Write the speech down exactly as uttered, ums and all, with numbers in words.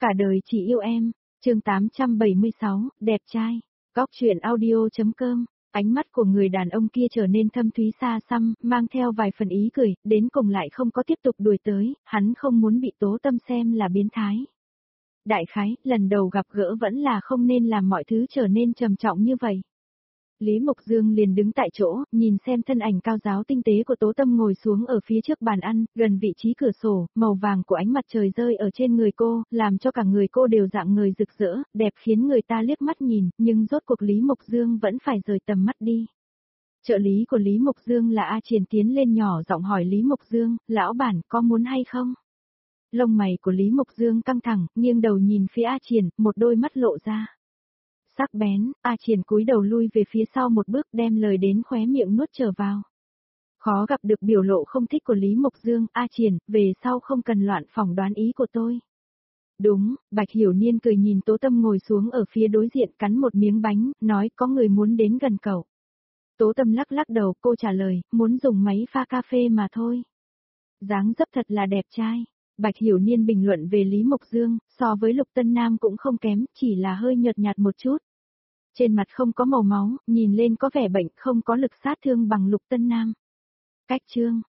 Cả đời chỉ yêu em, chương tám trăm bảy mươi sáu, đẹp trai, góc truyện audio.com. Ánh mắt của người đàn ông kia trở nên thâm thúy xa xăm, mang theo vài phần ý cười, đến cùng lại không có tiếp tục đuổi tới, hắn không muốn bị Tố Tâm xem là biến thái. Đại khái, lần đầu gặp gỡ vẫn là không nên làm mọi thứ trở nên trầm trọng như vậy. Lý Mộc Dương liền đứng tại chỗ, nhìn xem thân ảnh cao giáo tinh tế của Tố Tâm ngồi xuống ở phía trước bàn ăn, gần vị trí cửa sổ, màu vàng của ánh mặt trời rơi ở trên người cô, làm cho cả người cô đều dạng người rực rỡ, đẹp khiến người ta liếc mắt nhìn, nhưng rốt cuộc Lý Mộc Dương vẫn phải rời tầm mắt đi. Trợ lý của Lý Mộc Dương là A Triển tiến lên nhỏ giọng hỏi Lý Mộc Dương, lão bản có muốn hay không? Lông mày của Lý Mộc Dương căng thẳng, nghiêng đầu nhìn phía A Triển, một đôi mắt lộ ra sắc bén. A Triển cúi đầu lui về phía sau một bước, đem lời đến khóe miệng nuốt trở vào. Khó gặp được biểu lộ không thích của Lý Mộc Dương. A Triển, về sau không cần loạn phỏng đoán ý của tôi. Đúng, Bạch Hiểu Niên cười nhìn Tố Tâm ngồi xuống ở phía đối diện cắn một miếng bánh, nói có người muốn đến gần cậu. Tố Tâm lắc lắc đầu, cô trả lời, muốn dùng máy pha cà phê mà thôi. Dáng dấp thật là đẹp trai. Bạch Hiểu Niên bình luận về Lý Mộc Dương, so với Lục Tân Nam cũng không kém, chỉ là hơi nhợt nhạt một chút. Trên mặt không có màu máu, nhìn lên có vẻ bệnh, không có lực sát thương bằng Lục Tân Nam. Cách chương,